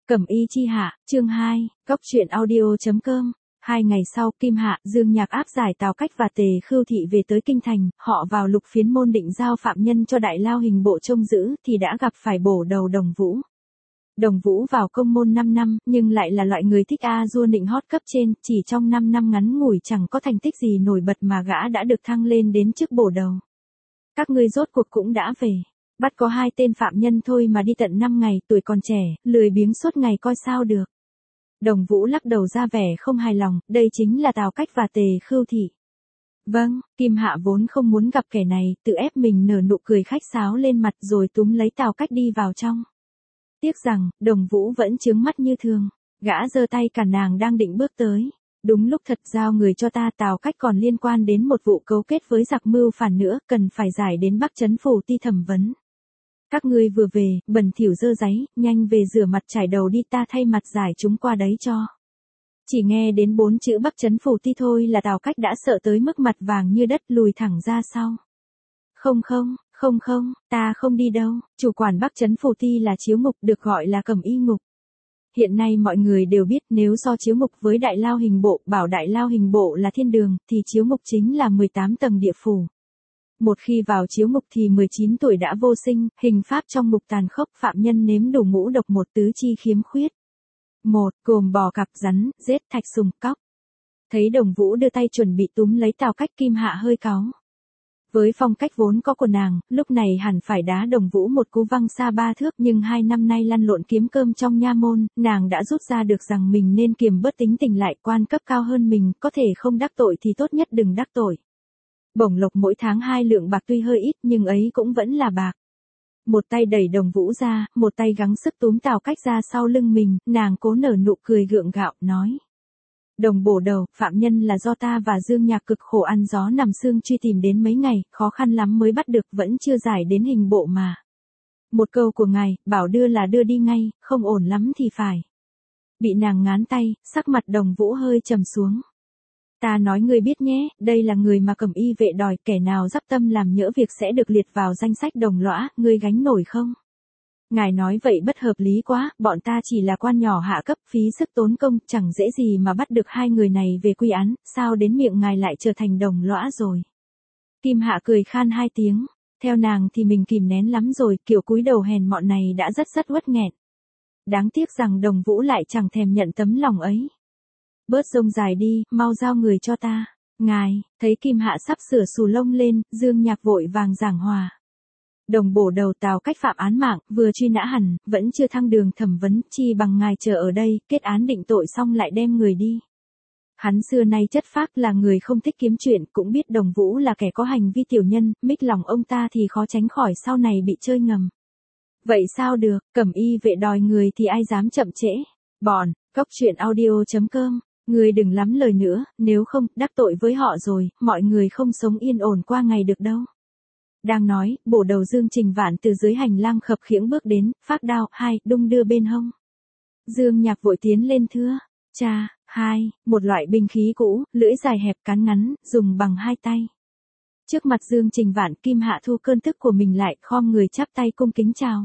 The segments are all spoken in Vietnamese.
Cẩm y chi hạ, chương 2, Cốc truyện audio.com. 2 ngày sau, Kim Hạ, Dương Nhạc áp giải Tào Cách và Tề Khưu Thị về tới kinh thành, họ vào Lục Phiến môn định giao phạm nhân cho Đại Lao Hình bộ trông giữ, thì đã gặp phải bổ đầu Đồng Vũ. Đồng Vũ vào công môn 5 năm, nhưng lại là loại người thích a dua nịnh hót cấp trên, chỉ trong 5 năm ngắn ngủi chẳng có thành tích gì nổi bật mà gã đã được thăng lên đến chức bổ đầu. Các ngươi rốt cuộc cũng đã về. Bắt có 2 tên phạm nhân thôi mà đi tận 5 ngày, tuổi còn trẻ, lười biếng suốt ngày coi sao được. Đồng Vũ lắc đầu ra vẻ không hài lòng, đây chính là Tào Cách và Tề Khưu Thị. Vâng, Kim Hạ vốn không muốn gặp kẻ này, tự ép mình nở nụ cười khách sáo lên mặt rồi túm lấy Tào Cách đi vào trong. Tiếc rằng, Đồng Vũ vẫn trướng mắt như thường, gã giơ tay cản nàng đang định bước tới. Đúng lúc thật giao người cho ta, Tào Cách còn liên quan đến một vụ cấu kết với giặc mưu phản nữa, cần phải giải đến Bắc Trấn Phủ Ti thẩm vấn. Các ngươi vừa về, bẩn thỉu dơ dáy, nhanh về rửa mặt trải đầu đi, ta thay mặt giải chúng qua đấy cho. Chỉ nghe đến 4 chữ Bắc Trấn Phủ Ti thôi là Tào Cách đã sợ tới mức mặt vàng như đất, lùi thẳng ra sau. Không, ta không đi đâu, chủ quản Bắc Trấn Phủ Ti là Chiếu Ngục, được gọi là Cẩm Y Ngục. Hiện nay mọi người đều biết nếu so Chiếu Ngục với Đại Lao Hình bộ, bảo Đại Lao Hình bộ là thiên đường, thì Chiếu Ngục chính là 18 tầng địa phủ. Một khi vào Chiếu Ngục thì 19 tuổi đã vô sinh, hình pháp trong ngục tàn khốc, phạm nhân nếm đủ ngũ độc, một tứ chi khiếm khuyết. Một, gồm bò cặp, rắn, rết, thạch sùng, cóc. Thấy Đồng Vũ đưa tay chuẩn bị túm lấy Tào Cách, Kim Hạ hơi cáu. Với phong cách vốn có của nàng, lúc này hẳn phải đá Đồng Vũ một cú văng xa 3 thước, nhưng 2 năm nay lăn lộn kiếm cơm trong nha môn, nàng đã rút ra được rằng mình nên kiềm bớt tính tình lại, quan cấp cao hơn mình, có thể không đắc tội thì tốt nhất đừng đắc tội. Bổng lộc mỗi tháng 2 lượng bạc tuy hơi ít nhưng ấy cũng vẫn là bạc. Một tay đẩy Đồng Vũ ra, một tay gắng sức túm Tào Cách ra sau lưng mình, nàng cố nở nụ cười gượng gạo, nói. Đồng bổ đầu, phạm nhân là do ta và Dương Nhạc cực khổ ăn gió nằm sương truy tìm đến mấy ngày, khó khăn lắm mới bắt được, vẫn chưa giải đến hình bộ mà. Một câu của ngài, bảo đưa là đưa đi ngay, không ổn lắm thì phải. Bị nàng ngán tay, sắc mặt Đồng Vũ hơi trầm xuống. Ta nói ngươi biết nhé, đây là người mà Cẩm y vệ đòi, kẻ nào dắp tâm làm nhỡ việc sẽ được liệt vào danh sách đồng lõa, ngươi gánh nổi không? Ngài nói vậy bất hợp lý quá, bọn ta chỉ là quan nhỏ hạ cấp, phí sức tốn công, chẳng dễ gì mà bắt được 2 người này về quy án, sao đến miệng ngài lại trở thành đồng lõa rồi? Kim Hạ cười khan 2 tiếng, theo nàng thì mình kìm nén lắm rồi, kiểu cúi đầu hèn mọn này đã rất uất nghẹn. Đáng tiếc rằng Đồng Vũ lại chẳng thèm nhận tấm lòng ấy. Bớt rông dài đi, mau giao người cho ta. Ngài, thấy Kim Hạ sắp sửa xù lông lên, Dương Nhạc vội vàng giảng hòa. Đồng bổ đầu Tào Cách phạm án mạng, vừa truy nã hẳn, vẫn chưa thăng đường thẩm vấn, chi bằng ngài chờ ở đây, kết án định tội xong lại đem người đi. Hắn xưa nay chất phác, là người không thích kiếm chuyện, cũng biết Đồng Vũ là kẻ có hành vi tiểu nhân, mích lòng ông ta thì khó tránh khỏi sau này bị chơi ngầm. Vậy sao được, Cẩm y vệ đòi người thì ai dám chậm trễ. Bọn, Cốc truyện audio.com. Người đừng lắm lời nữa, nếu không, đắc tội với họ rồi, mọi người không sống yên ổn qua ngày được đâu. Đang nói, bổ đầu Dương Trình Vạn từ dưới hành lang khập khiễng bước đến, phác đao, 2, đung đưa bên hông. Dương Nhạc vội tiến lên thưa, cha, 2, một loại binh khí cũ, lưỡi dài hẹp cán ngắn, dùng bằng 2 tay. Trước mặt Dương Trình Vạn, Kim Hạ thu cơn tức của mình lại, khom người chắp tay cung kính chào.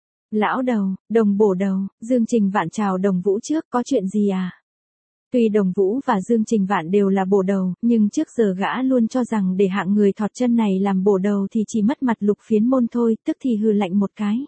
Lão đầu, Đồng bổ đầu, Dương Trình Vạn chào Đồng Vũ trước, có chuyện gì à? Tuy Đồng Vũ và Dương Trình Vạn đều là bổ đầu, nhưng trước giờ gã luôn cho rằng để hạng người thọt chân này làm bổ đầu thì chỉ mất mặt Lục Phiến môn thôi, tức thì hừ lạnh một cái.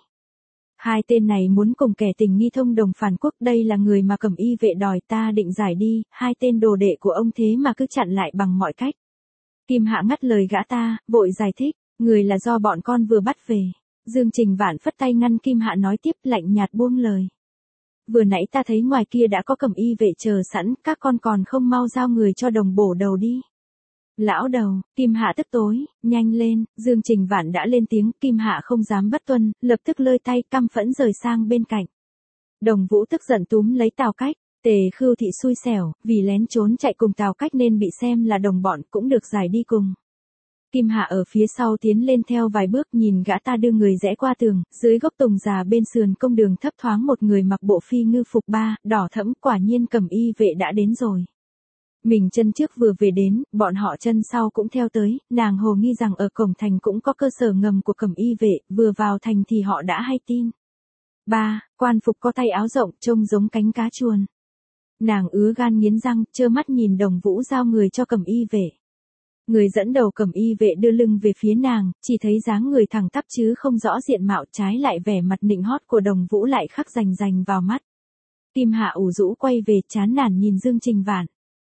2 tên này muốn cùng kẻ tình nghi thông đồng phản quốc, đây là người mà Cẩm y vệ đòi, ta định giải đi, 2 tên đồ đệ của ông thế mà cứ chặn lại bằng mọi cách. Kim Hạ ngắt lời gã ta, vội giải thích, người là do bọn con vừa bắt về. Dương Trình Vạn phất tay ngăn Kim Hạ nói tiếp, lạnh nhạt buông lời. Vừa nãy ta thấy ngoài kia đã có Cẩm y vệ chờ sẵn, các con còn không mau giao người cho Đồng bổ đầu đi. Lão đầu, Kim Hạ tức tối, nhanh lên, Dương Trình Vạn đã lên tiếng, Kim Hạ không dám bất tuân, lập tức lơi tay căm phẫn rời sang bên cạnh. Đồng Vũ tức giận túm lấy Tào Cách, Tề Khưu Thị xui xẻo, vì lén trốn chạy cùng Tào Cách nên bị xem là đồng bọn, cũng được giải đi cùng. Kim Hạ ở phía sau tiến lên theo vài bước, nhìn gã ta đưa người rẽ qua tường, dưới gốc tùng già bên sườn công đường thấp thoáng một người mặc bộ phi ngư phục đỏ thẫm, quả nhiên Cẩm y vệ đã đến rồi. Mình chân trước vừa về đến, bọn họ chân sau cũng theo tới, nàng hồ nghi rằng ở cổng thành cũng có cơ sở ngầm của Cẩm y vệ, vừa vào thành thì họ đã hay tin. Quan phục có tay áo rộng, trông giống cánh cá chuồn. Nàng ứa gan nghiến răng, trơ mắt nhìn Đồng Vũ giao người cho Cẩm Y vệ. Người dẫn đầu Cẩm Y vệ đưa lưng về phía nàng, chỉ thấy dáng người thẳng tắp chứ không rõ diện mạo, trái lại vẻ mặt nịnh hót của Đồng Vũ lại khắc rành rành vào mắt. Kim Hạ ủ rũ quay về, chán nản nhìn Dương Trình Vạn.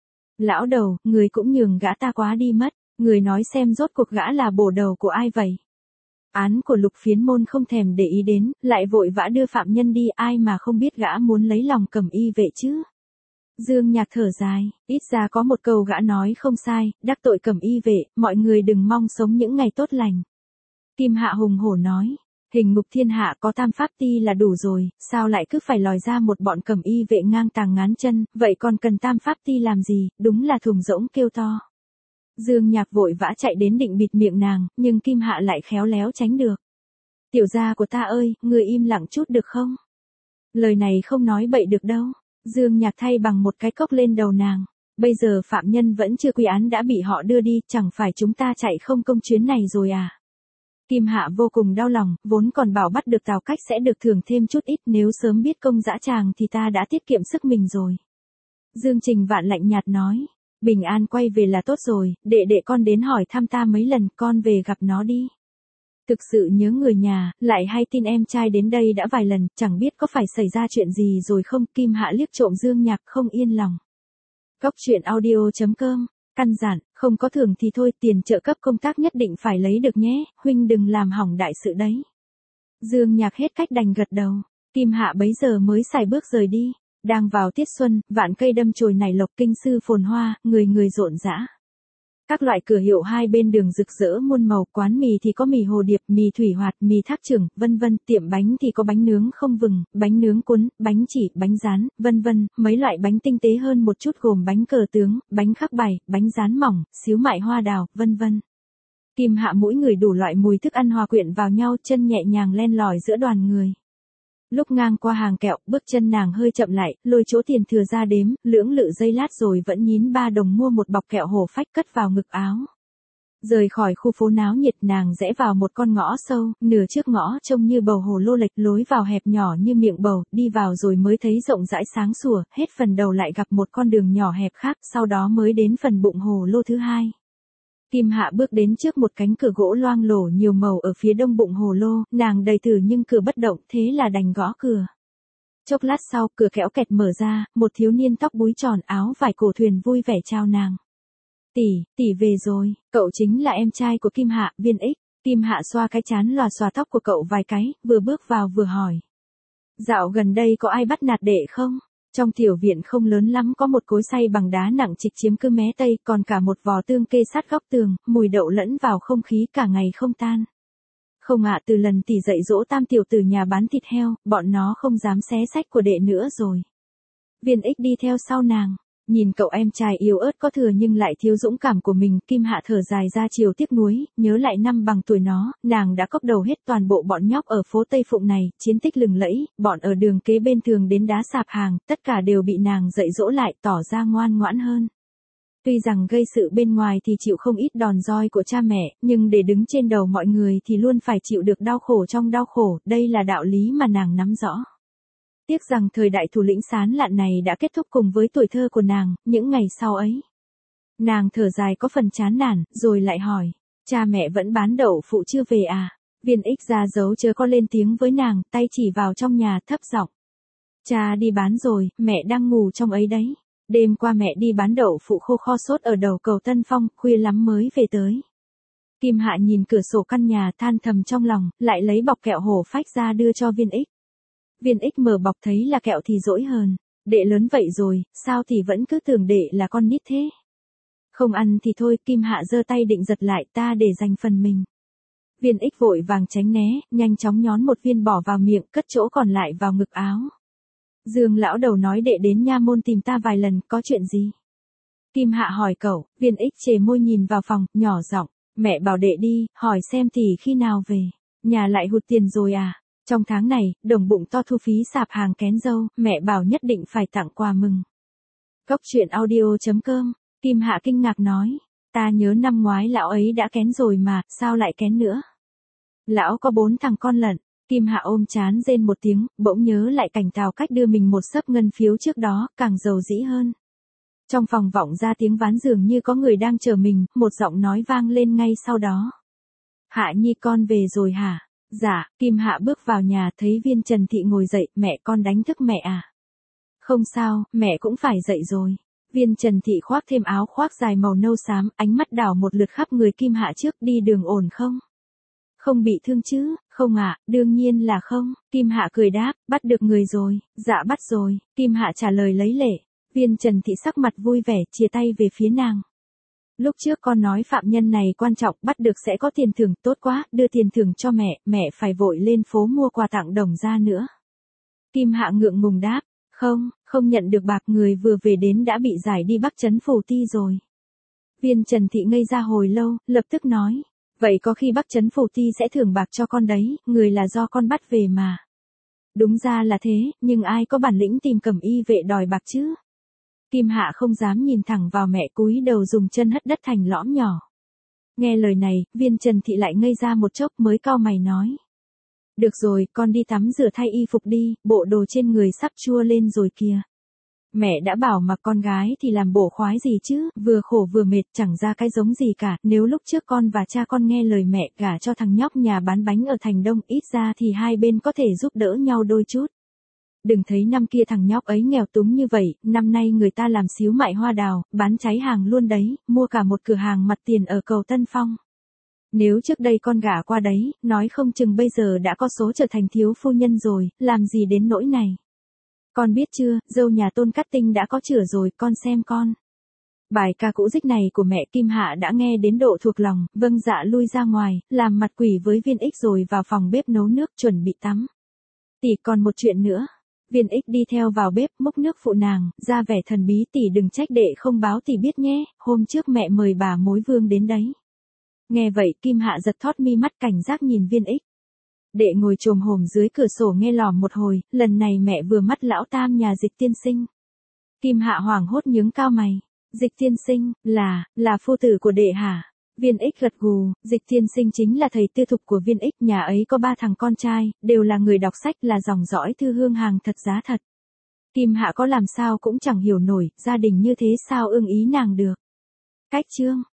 Lão đầu, người cũng nhường gã ta quá đi mất, người nói xem rốt cuộc gã là bổ đầu của ai vậy? Án của Lục Phiến môn không thèm để ý đến, lại vội vã đưa phạm nhân đi, ai mà không biết gã muốn lấy lòng Cẩm Y vệ chứ? Dương Nhạc thở dài, ít ra có một câu gã nói không sai, đắc tội Cẩm Y vệ, mọi người đừng mong sống những ngày tốt lành. Kim Hạ hùng hổ nói, hình ngục thiên hạ có tam pháp ti là đủ rồi, sao lại cứ phải lòi ra một bọn Cẩm Y vệ ngang tàng ngán chân, vậy còn cần tam pháp ti làm gì, đúng là thùng rỗng kêu to. Dương Nhạc vội vã chạy đến định bịt miệng nàng, nhưng Kim Hạ lại khéo léo tránh được. Tiểu gia của ta ơi, người im lặng chút được không? Lời này không nói bậy được đâu. Dương Nhạc thay bằng một cái cốc lên đầu nàng. Bây giờ phạm nhân vẫn chưa quy án đã bị họ đưa đi, chẳng phải chúng ta chạy không công chuyến này rồi à? Kim Hạ vô cùng đau lòng, vốn còn bảo bắt được Tào Cách sẽ được thưởng thêm chút ít, nếu sớm biết công dã tràng thì ta đã tiết kiệm sức mình rồi. Dương Trình Vạn lạnh nhạt nói, bình an quay về là tốt rồi, đệ con đến hỏi thăm ta mấy lần, con về gặp nó đi. Thực sự nhớ người nhà, lại hay tin em trai đến đây đã vài lần, chẳng biết có phải xảy ra chuyện gì rồi không. Kim Hạ liếc trộm Dương Nhạc không yên lòng. Cốc truyện audio.com, căn dặn, không có thưởng thì thôi, tiền trợ cấp công tác nhất định phải lấy được nhé, huynh đừng làm hỏng đại sự đấy. Dương Nhạc hết cách đành gật đầu. Kim Hạ bấy giờ mới xài bước rời đi. Đang vào tiết xuân, vạn cây đâm chồi nảy lộc, kinh sư phồn hoa, người người rộn rã. Các loại cửa hiệu hai bên đường rực rỡ muôn màu, quán mì thì có mì hồ điệp, mì thủy hoạt, mì tháp trưởng, vân vân, tiệm bánh thì có bánh nướng không vừng, bánh nướng cuốn, bánh chỉ, bánh rán, vân vân, mấy loại bánh tinh tế hơn một chút gồm bánh cờ tướng, bánh khắc bài, bánh rán mỏng, xíu mại hoa đào, vân vân. Kim Hạ mỗi người đủ loại mùi thức ăn hòa quyện vào nhau, chân nhẹ nhàng len lỏi giữa đoàn người. Lúc ngang qua hàng kẹo, bước chân nàng hơi chậm lại, lôi chỗ tiền thừa ra đếm, lưỡng lự giây lát rồi vẫn nhín 3 đồng mua một bọc kẹo hổ phách cất vào ngực áo. Rời khỏi khu phố náo nhiệt, nàng rẽ vào một con ngõ sâu, nửa trước ngõ trông như bầu hồ lô lệch, lối vào hẹp nhỏ như miệng bầu, đi vào rồi mới thấy rộng rãi sáng sủa, hết phần đầu lại gặp một con đường nhỏ hẹp khác, sau đó mới đến phần bụng hồ lô thứ hai. Kim Hạ bước đến trước một cánh cửa gỗ loang lổ nhiều màu ở phía đông bụng hồ lô, nàng đầy thử nhưng cửa bất động, thế là đành gõ cửa. Chốc lát sau, cửa kéo kẹt mở ra, một thiếu niên tóc búi tròn áo vải cổ thuyền vui vẻ chào nàng. Tỷ về rồi, cậu chính là em trai của Kim Hạ, Viên Ích. Kim Hạ xoa cái trán lòa xòa tóc của cậu vài cái, vừa bước vào vừa hỏi. Dạo gần đây có ai bắt nạt đệ không? Trong tiểu viện không lớn lắm, có một cối xay bằng đá nặng trịch chiếm cứ mé tây, còn cả một vò tương kê sát góc tường, mùi đậu lẫn vào không khí cả ngày không tan. Không ạ, từ lần tỷ dạy dỗ tam tiểu tử nhà bán thịt heo, bọn nó không dám xé sách của đệ nữa rồi. Viên Ích đi theo sau nàng. Nhìn cậu em trai yếu ớt có thừa nhưng lại thiếu dũng cảm của mình, Kim Hạ thở dài ra chiều tiếc nuối, nhớ lại năm bằng tuổi nó, nàng đã cốc đầu hết toàn bộ bọn nhóc ở phố Tây Phụng này, chiến tích lừng lẫy, bọn ở đường kế bên thường đến đá sạp hàng, tất cả đều bị nàng dạy dỗ lại, tỏ ra ngoan ngoãn hơn. Tuy rằng gây sự bên ngoài thì chịu không ít đòn roi của cha mẹ, nhưng để đứng trên đầu mọi người thì luôn phải chịu được đau khổ trong đau khổ, đây là đạo lý mà nàng nắm rõ. Tiếc rằng thời đại thủ lĩnh sán lạn này đã kết thúc cùng với tuổi thơ của nàng, những ngày sau ấy. Nàng thở dài có phần chán nản, rồi lại hỏi, cha mẹ vẫn bán đậu phụ chưa về à? Viên Ích ra dấu chớ có lên tiếng với nàng, tay chỉ vào trong nhà thấp giọng. Cha đi bán rồi, mẹ đang ngủ trong ấy đấy. Đêm qua mẹ đi bán đậu phụ khô kho sốt ở đầu cầu Tân Phong, khuya lắm mới về tới. Kim Hạ nhìn cửa sổ căn nhà than thầm trong lòng, lại lấy bọc kẹo hổ phách ra đưa cho Viên Ích. Viên Ích mở bọc thấy là kẹo thì dỗi hờn. Đệ lớn vậy rồi, sao thì vẫn cứ tưởng đệ là con nít thế? Không ăn thì thôi, Kim Hạ giơ tay định giật lại, ta để dành phần mình. Viên Ích vội vàng tránh né, nhanh chóng nhón một viên bỏ vào miệng, cất chỗ còn lại vào ngực áo. Dương lão đầu nói đệ đến nha môn tìm ta vài lần, có chuyện gì? Kim Hạ hỏi cậu. Viên Ích chề môi nhìn vào phòng, nhỏ giọng, mẹ bảo đệ đi, hỏi xem tỷ khi nào về. Nhà lại hụt tiền rồi à? Trong tháng này, đồng bụng to thu phí sạp hàng kén dâu, mẹ bảo nhất định phải tặng quà mừng. Cốc truyện audio.com, Kim Hạ kinh ngạc nói, ta nhớ năm ngoái lão ấy đã kén rồi mà, sao lại kén nữa? Lão có 4 thằng con lận, Kim Hạ ôm trán rên một tiếng, bỗng nhớ lại cảnh Tào Cách đưa mình một xấp ngân phiếu trước đó, càng dầu dĩ hơn. Trong phòng vọng ra tiếng ván dường như có người đang chờ mình, một giọng nói vang lên ngay sau đó. Hạ Nhi con về rồi hả? Dạ, Kim Hạ bước vào nhà thấy Viên Trần Thị ngồi dậy, mẹ con đánh thức mẹ à? Không sao, mẹ cũng phải dậy rồi. Viên Trần Thị khoác thêm áo khoác dài màu nâu xám, ánh mắt đảo một lượt khắp người Kim Hạ trước, đi đường ổn không? Không bị thương chứ? Không ạ, đương nhiên là không. Kim Hạ cười đáp, bắt được người rồi. Dạ bắt rồi. Kim Hạ trả lời lấy lệ. Viên Trần Thị sắc mặt vui vẻ, chia tay về phía nàng. Lúc trước con nói phạm nhân này quan trọng, bắt được sẽ có tiền thưởng, tốt quá, đưa tiền thưởng cho mẹ, mẹ phải vội lên phố mua quà tặng Đồng gia nữa. Kim Hạ ngượng ngùng đáp, không nhận được bạc, người vừa về đến đã bị giải đi Bắc Trấn Phủ Ti rồi. Viên Trần Thị ngây ra hồi lâu, lập tức nói, vậy có khi Bắc Trấn Phủ Ti sẽ thưởng bạc cho con đấy, người là do con bắt về mà. Đúng ra là thế, nhưng ai có bản lĩnh tìm Cẩm Y vệ đòi bạc chứ? Kim Hạ không dám nhìn thẳng vào mẹ, cúi đầu dùng chân hất đất thành lõm nhỏ. Nghe lời này, Viên Trần Thị lại ngây ra một chốc mới cau mày nói. Được rồi, con đi tắm rửa thay y phục đi, bộ đồ trên người sắp chua lên rồi kìa. Mẹ đã bảo mà con gái thì làm bổ khoái gì chứ, vừa khổ vừa mệt, chẳng ra cái giống gì cả. Nếu lúc trước con và cha con nghe lời mẹ gả cho thằng nhóc nhà bán bánh ở thành Đông, ít ra thì hai bên có thể giúp đỡ nhau đôi chút. Đừng thấy năm kia thằng nhóc ấy nghèo túng như vậy, năm nay người ta làm xíu mại hoa đào, bán cháy hàng luôn đấy, mua cả một cửa hàng mặt tiền ở cầu Tân Phong. Nếu trước đây con gả qua đấy, nói không chừng bây giờ đã có số trở thành thiếu phu nhân rồi, làm gì đến nỗi này. Con biết chưa, dâu nhà Tôn Cát Tinh đã có chửa rồi, con xem con. Bài ca cũ dích này của mẹ Kim Hạ đã nghe đến độ thuộc lòng, vâng dạ lui ra ngoài, làm mặt quỷ với Viên Ích rồi vào phòng bếp nấu nước chuẩn bị tắm. Tỷ còn một chuyện nữa. Viên Ích đi theo vào bếp múc nước phụ nàng, ra vẻ thần bí, tỷ đừng trách đệ không báo tỷ biết nhé, hôm trước mẹ mời bà mối vương đến đấy. Nghe vậy Kim Hạ giật thót mi mắt cảnh giác nhìn Viên Ích. Đệ ngồi chồm hổm dưới cửa sổ nghe lỏm một hồi, lần này mẹ vừa mắt lão tam nhà Dịch tiên sinh. Kim Hạ hoảng hốt nhướng cao mày. Dịch tiên sinh, là phu tử của đệ hả? Viên Ích gật gù, Dịch tiên sinh chính là thầy tư thục của Viên Ích, nhà ấy có 3 thằng con trai, đều là người đọc sách, là dòng dõi thư hương hàng thật giá thật. Kim Hạ có làm sao cũng chẳng hiểu nổi, gia đình như thế sao ưng ý nàng được. Cách chương